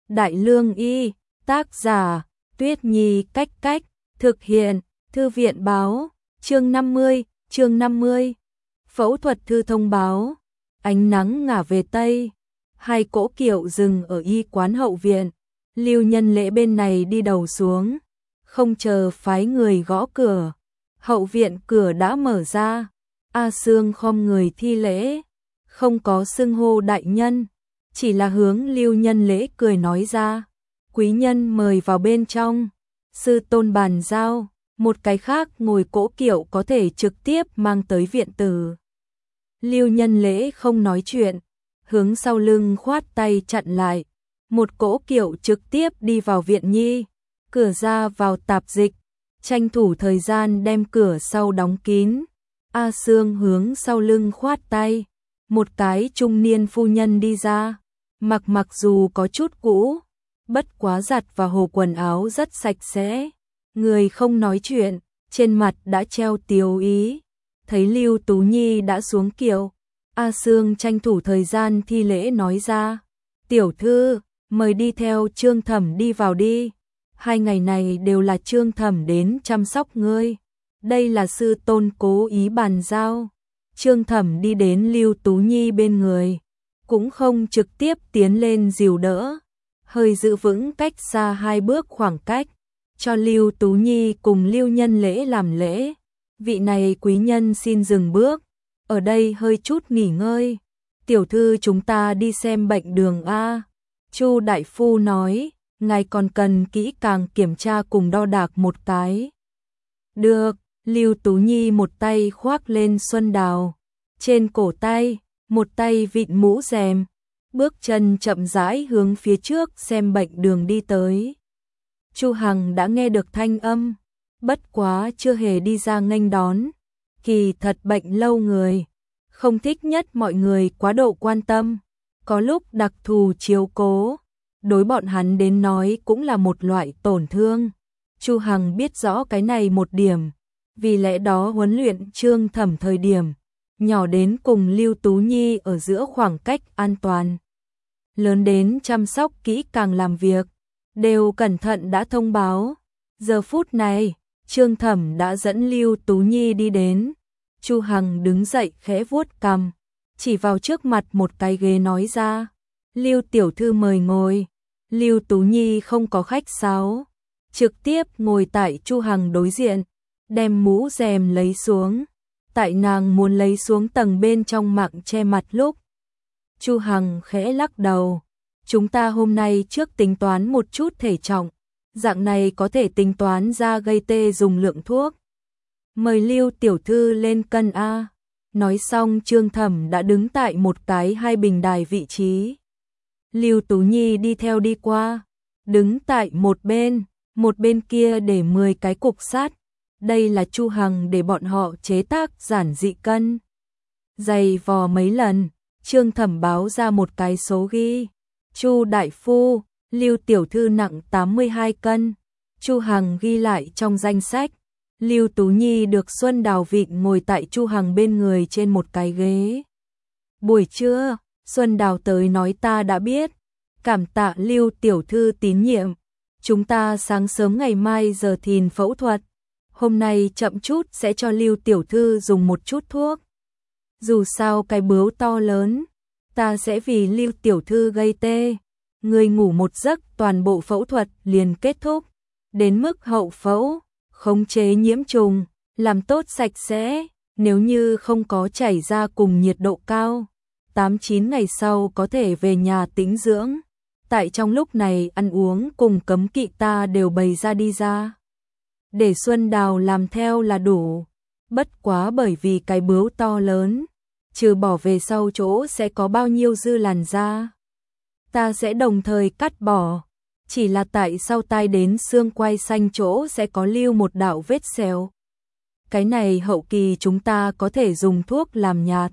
Đại Lương Y, tác giả, Tuyết Nhi Cách Cách, thực hiện, Thư viện báo, chương 50. Phẫu thuật thư thông báo, ánh nắng ngả về Tây, hai cỗ kiệu dừng ở y quán hậu viện, Lưu Nhân Lễ bên này đi đầu xuống, không chờ phái người gõ cửa, hậu viện cửa đã mở ra, A Sương khom người thi lễ, không có xưng hô đại nhân, chỉ là hướng Lưu Nhân Lễ cười nói ra, quý nhân mời vào bên trong, sư tôn bàn giao, một cái khác ngồi cỗ kiệu có thể trực tiếp mang tới viện tử. Lưu Nhân Lễ không nói chuyện, hướng sau lưng khoát tay chặn lại, một cỗ kiệu trực tiếp đi vào viện nhi, cửa ra vào tạp dịch, tranh thủ thời gian đem cửa sau đóng kín. A Sương hướng sau lưng khoát tay, một cái trung niên phu nhân đi ra, mặc dù có chút cũ, bất quá giặt và hồ quần áo rất sạch sẽ, người không nói chuyện, trên mặt đã treo tiếu ý. Thấy Lưu Tú Nhi đã xuống kiệu, A Sương tranh thủ thời gian thi lễ nói ra, tiểu thư, mời đi theo Trương Thẩm đi vào đi, 2 ngày này đều là Trương Thẩm đến chăm sóc ngươi, đây là sư tôn cố ý bàn giao. Trương Thẩm đi đến Lưu Tú Nhi bên người, cũng không trực tiếp tiến lên dìu đỡ, hơi giữ vững cách xa 2 bước khoảng cách, cho Lưu Tú Nhi cùng Lưu Nhân Lễ làm lễ. Vị này quý nhân xin dừng bước, ở đây hơi chút nghỉ ngơi. Tiểu thư chúng ta đi xem bệnh đường a. Chu đại phu nói, ngài còn cần kỹ càng kiểm tra cùng đo đạc một cái. Được, Lưu Tú Nhi một tay khoác lên xuân đào, trên cổ tay, một tay vịn mũ rèm, bước chân chậm rãi hướng phía trước xem bệnh đường đi tới. Chu Hằng đã nghe được thanh âm, bất quá chưa hề đi ra nghênh đón, kỳ thật bệnh lâu người, không thích nhất mọi người quá độ quan tâm, có lúc đặc thù chiếu cố, đối bọn hắn đến nói cũng là một loại tổn thương. Chu Hằng biết rõ cái này một điểm, vì lẽ đó huấn luyện Trương Thẩm thời điểm, nhỏ đến cùng Lưu Tú Nhi ở giữa khoảng cách an toàn, lớn đến chăm sóc kỹ càng làm việc, đều cẩn thận đã thông báo. Giờ phút này, Trương Thẩm đã dẫn Lưu Tú Nhi đi đến, Chu Hằng đứng dậy khẽ vuốt cằm, chỉ vào trước mặt một cái ghế nói ra, Lưu tiểu thư mời ngồi. Lưu Tú Nhi không có khách sáo, trực tiếp ngồi tại Chu Hằng đối diện, đem mũ rèm lấy xuống, tại nàng muốn lấy xuống tầng bên trong mạng che mặt lúc. Chu Hằng khẽ lắc đầu, chúng ta hôm nay trước tính toán một chút thể trọng, dạng này có thể tính toán ra gây tê dùng lượng thuốc. Mời Lưu tiểu thư lên cân a. Nói xong Trương Thẩm đã đứng tại một cái 2 bình đài vị trí. Lưu Tú Nhi đi theo đi qua, đứng tại một bên kia để 10 cái cục sắt. Đây là Chu Hằng để bọn họ chế tác giản dị cân. Dày vò mấy lần, Trương Thẩm báo ra một cái số ghi. Chu đại phu, Lưu tiểu thư nặng 82 cân. Chu Hằng ghi lại trong danh sách. Lưu Tú Nhi được Xuân Đào vịn ngồi tại Chu Hằng bên người trên một cái ghế. Buổi trưa, Xuân Đào tới nói ta đã biết. Cảm tạ Lưu tiểu thư tín nhiệm. Chúng ta sáng sớm ngày mai giờ thìn phẫu thuật. Hôm nay chậm chút sẽ cho Lưu tiểu thư dùng một chút thuốc. Dù sao cái bướu to lớn, ta sẽ vì Lưu tiểu thư gây tê. Người ngủ một giấc toàn bộ phẫu thuật liền kết thúc. Đến mức hậu phẫu, khống chế nhiễm trùng, làm tốt sạch sẽ, nếu như không có chảy ra cùng nhiệt độ cao, 8-9 ngày sau có thể về nhà tĩnh dưỡng. Tại trong lúc này ăn uống cùng cấm kỵ ta đều bày ra đi ra. Để Xuân Đào làm theo là đủ, bất quá bởi vì cái bướu to lớn, trừ bỏ về sau chỗ sẽ có bao nhiêu dư làn da. Ta sẽ đồng thời cắt bỏ, chỉ là tại sau tai đến xương quai xanh chỗ sẽ có lưu một đạo vết sẹo. Cái này hậu kỳ chúng ta có thể dùng thuốc làm nhạt,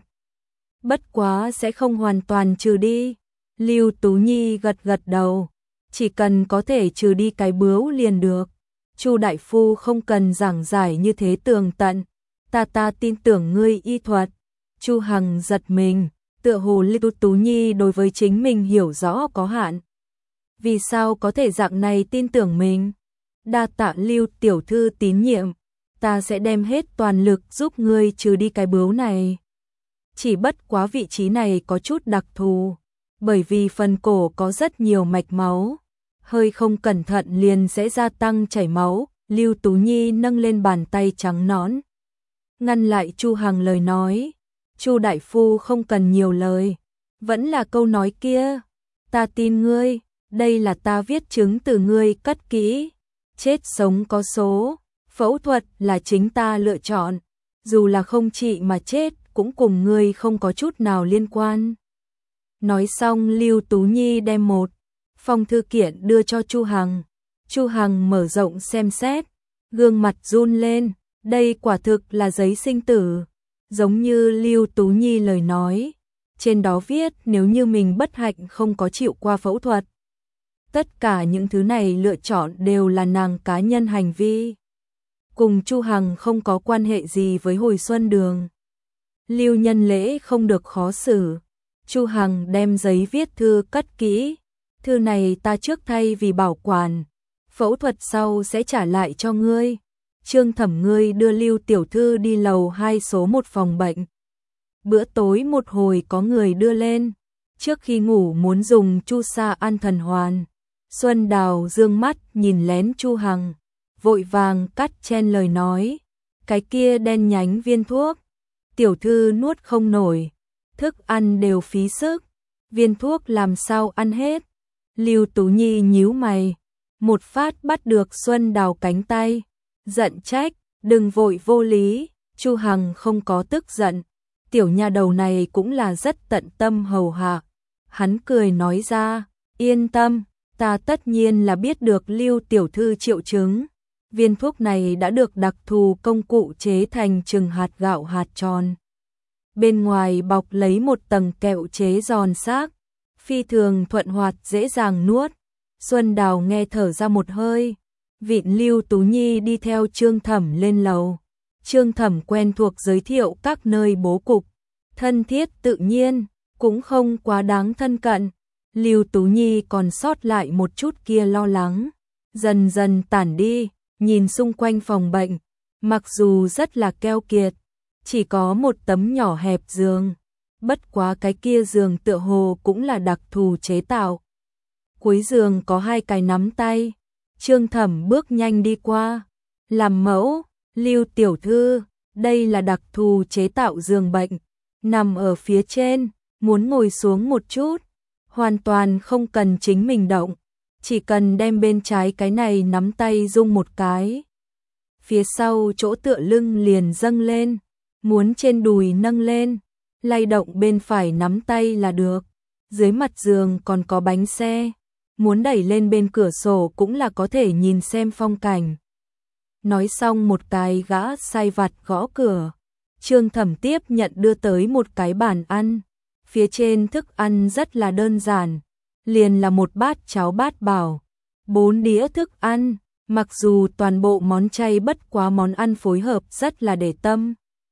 bất quá sẽ không hoàn toàn trừ đi. Lưu Tú Nhi gật gật đầu, chỉ cần có thể trừ đi cái bướu liền được. Chu đại phu không cần giảng giải như thế tường tận, ta tin tưởng ngươi y thuật. Chu Hằng giật mình, tựa hồ Lưu Tú Nhi đối với chính mình hiểu rõ có hạn. vì sao có thể dạng này tin tưởng mình? Đa tạ Lưu tiểu thư tín nhiệm, ta sẽ đem hết toàn lực giúp ngươi trừ đi cái bướu này. Chỉ bất quá vị trí này có chút đặc thù, bởi vì phần cổ có rất nhiều mạch máu, hơi không cẩn thận liền sẽ gia tăng chảy máu. Lưu Tú Nhi nâng lên bàn tay trắng nõn, ngăn lại Chu Hằng lời nói. Chu đại phu không cần nhiều lời, vẫn là câu nói kia, ta tin ngươi, đây là ta viết chứng từ ngươi cất kỹ, chết sống có số, phẫu thuật là chính ta lựa chọn, dù là không trị mà chết cũng cùng ngươi không có chút nào liên quan. Nói xong Lưu Tú Nhi đem một phong thư kiện đưa cho Chu Hằng. Chu Hằng mở rộng xem xét, gương mặt run lên, đây quả thực là giấy sinh tử, giống như Lưu Tú Nhi lời nói, trên đó viết nếu như mình bất hạnh không có chịu qua phẫu thuật. Tất cả những thứ này lựa chọn đều là nàng cá nhân hành vi, cùng Chu Hằng không có quan hệ gì với Hồi Xuân Đường. Lưu Nhân Lễ không được khó xử, Chu Hằng đem giấy viết thư cất kỹ, thư này ta trước thay vì bảo quản, phẫu thuật sau sẽ trả lại cho ngươi. Trương Thẩm ngươi đưa Lưu tiểu thư đi lầu 2 số 1 phòng bệnh. Bữa tối một hồi có người đưa lên, trước khi ngủ muốn dùng chu sa an thần hoàn. Xuân Đào dương mắt nhìn lén Chu Hằng, vội vàng cắt chen lời nói, cái kia đen nhánh viên thuốc, tiểu thư nuốt không nổi, thức ăn đều phí sức, viên thuốc làm sao ăn hết. Lưu Tú Nhi nhíu mày, một phát bắt được Xuân Đào cánh tay, giận trách, đừng vội vô lý. Chu Hằng không có tức giận, tiểu nha đầu này cũng là rất tận tâm hầu hạ. Hắn cười nói ra, yên tâm, ta tất nhiên là biết được Lưu tiểu thư triệu chứng. Viên thuốc này đã được đặc thù công cụ chế thành chừng hạt gạo hạt tròn. Bên ngoài bọc lấy một tầng kẹo chế giòn xác, phi thường thuận hoạt dễ dàng nuốt. Xuân Đào nghe thở ra một hơi, vịn Lưu Tú Nhi đi theo Trương Thẩm lên lầu. Trương Thẩm quen thuộc giới thiệu các nơi bố cục, thân thiết tự nhiên, cũng không quá đáng thân cận. Lưu Tú Nhi còn sót lại một chút kia lo lắng, dần dần tản đi, nhìn xung quanh phòng bệnh, mặc dù rất là keo kiệt, chỉ có một tấm nhỏ hẹp giường, bất quá cái kia giường tựa hồ cũng là đặc thù chế tạo. Cuối giường có 2 cái nắm tay, Trương Thẩm bước nhanh đi qua, làm mẫu, Lưu tiểu thư, đây là đặc thù chế tạo giường bệnh, nằm ở phía trên, muốn ngồi xuống một chút, hoàn toàn không cần chính mình động, chỉ cần đem bên trái cái này nắm tay rung một cái. Phía sau chỗ tựa lưng liền dâng lên, muốn trên đùi nâng lên, lay động bên phải nắm tay là được. Dưới mặt giường còn có bánh xe, muốn đẩy lên bên cửa sổ cũng là có thể nhìn xem phong cảnh. Nói xong một cái gã sai vặt gõ cửa, Trương Thẩm tiếp nhận đưa tới một cái bàn ăn, phía trên thức ăn rất là đơn giản, liền là một bát cháo bát bảo, 4 đĩa thức ăn, mặc dù toàn bộ món chay bất quá món ăn phối hợp rất là để tâm.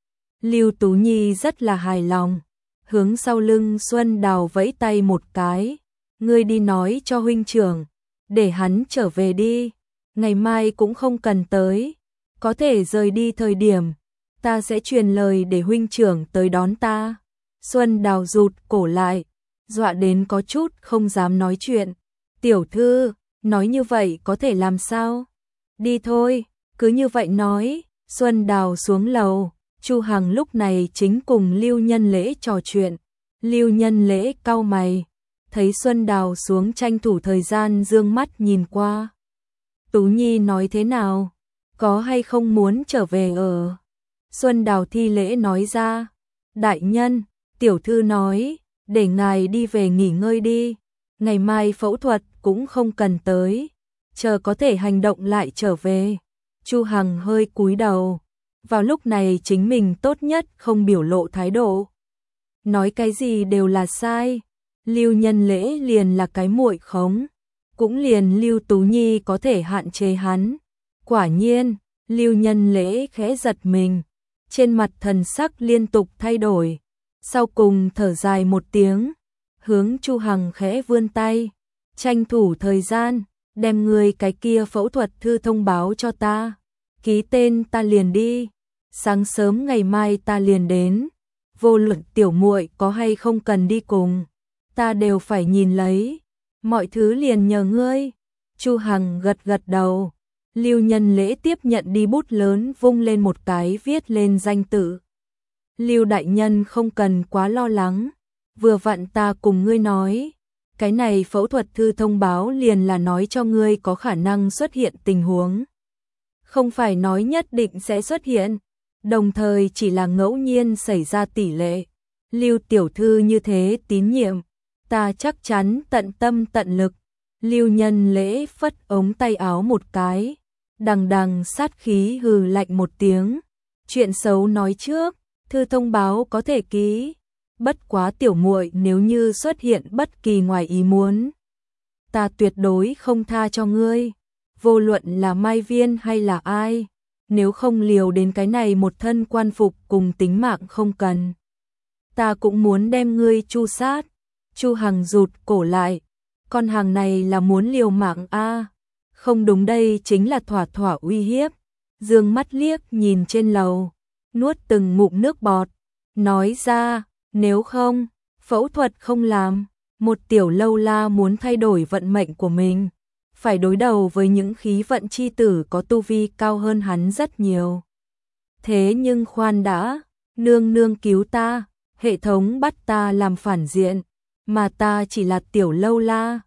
Lưu Tú Nhi rất là hài lòng, hướng sau lưng Xuân Đào vẫy tay một cái, ngươi đi nói cho huynh trưởng, để hắn trở về đi, ngày mai cũng không cần tới, có thể rời đi thời điểm, ta sẽ truyền lời để huynh trưởng tới đón ta. Xuân Đào rụt cổ lại, dọa đến có chút không dám nói chuyện. Tiểu thư, nói như vậy có thể làm sao? Đi thôi, cứ như vậy nói. Xuân Đào xuống lầu, Chu Hằng lúc này chính cùng Lưu Nhân Lễ trò chuyện. Lưu Nhân Lễ cau mày, thấy Xuân Đào xuống tranh thủ thời gian dương mắt nhìn qua. Tú Nhi nói thế nào? Có hay không muốn trở về ở? Xuân Đào thi lễ nói ra, đại nhân, tiểu thư nói, để ngài đi về nghỉ ngơi đi, ngày mai phẫu thuật cũng không cần tới, chờ có thể hành động lại trở về. Chu Hằng hơi cúi đầu, vào lúc này chính mình tốt nhất không biểu lộ thái độ. Nói cái gì đều là sai, Lưu Nhân Lễ liền là cái muội khống, cũng liền Lưu Tú Nhi có thể hạn chế hắn. Quả nhiên, Lưu Nhân Lễ khẽ giật mình, trên mặt thần sắc liên tục thay đổi, sau cùng thở dài một tiếng, hướng Chu Hằng khẽ vươn tay, tranh thủ thời gian, đem ngươi cái kia phẫu thuật thư thông báo cho ta. Ký tên ta liền đi. Sáng sớm ngày mai ta liền đến. Vô luận tiểu muội có hay không cần đi cùng, ta đều phải nhìn lấy. Mọi thứ liền nhờ ngươi. Chu Hằng gật gật đầu. Lưu Nhân Lễ tiếp nhận đi bút lớn vung lên một cái viết lên danh tự. Lưu đại nhân không cần quá lo lắng. Vừa vặn ta cùng ngươi nói. Cái này phẫu thuật thư thông báo liền là nói cho ngươi có khả năng xuất hiện tình huống. Không phải nói nhất định sẽ xuất hiện. Đồng thời chỉ là ngẫu nhiên xảy ra tỷ lệ. Lưu tiểu thư như thế tín nhiệm. Ta chắc chắn tận tâm tận lực. Lưu Nhân Lễ phất ống tay áo một cái. Đằng đằng sát khí hừ lạnh một tiếng. Chuyện xấu nói trước, thư thông báo có thể ký. Bất quá tiểu muội nếu như xuất hiện bất kỳ ngoài ý muốn, ta tuyệt đối không tha cho ngươi. Vô luận là Mai Viên hay là ai, nếu không liều đến cái này một thân quan phục cùng tính mạng không cần, ta cũng muốn đem ngươi chu sát. Chu Hằng rụt cổ lại, con hàng này là muốn liều mạng a? Không đúng, đây chính là thỏa thỏa uy hiếp. Dương mắt liếc nhìn trên lầu, nuốt từng ngụm nước bọt, nói ra, nếu không, phẫu thuật không làm, một tiểu lâu la muốn thay đổi vận mệnh của mình, phải đối đầu với những khí vận chi tử có tu vi cao hơn hắn rất nhiều. Thế nhưng khoan đã, nương nương cứu ta, hệ thống bắt ta làm phản diện, mà ta chỉ là tiểu lâu la,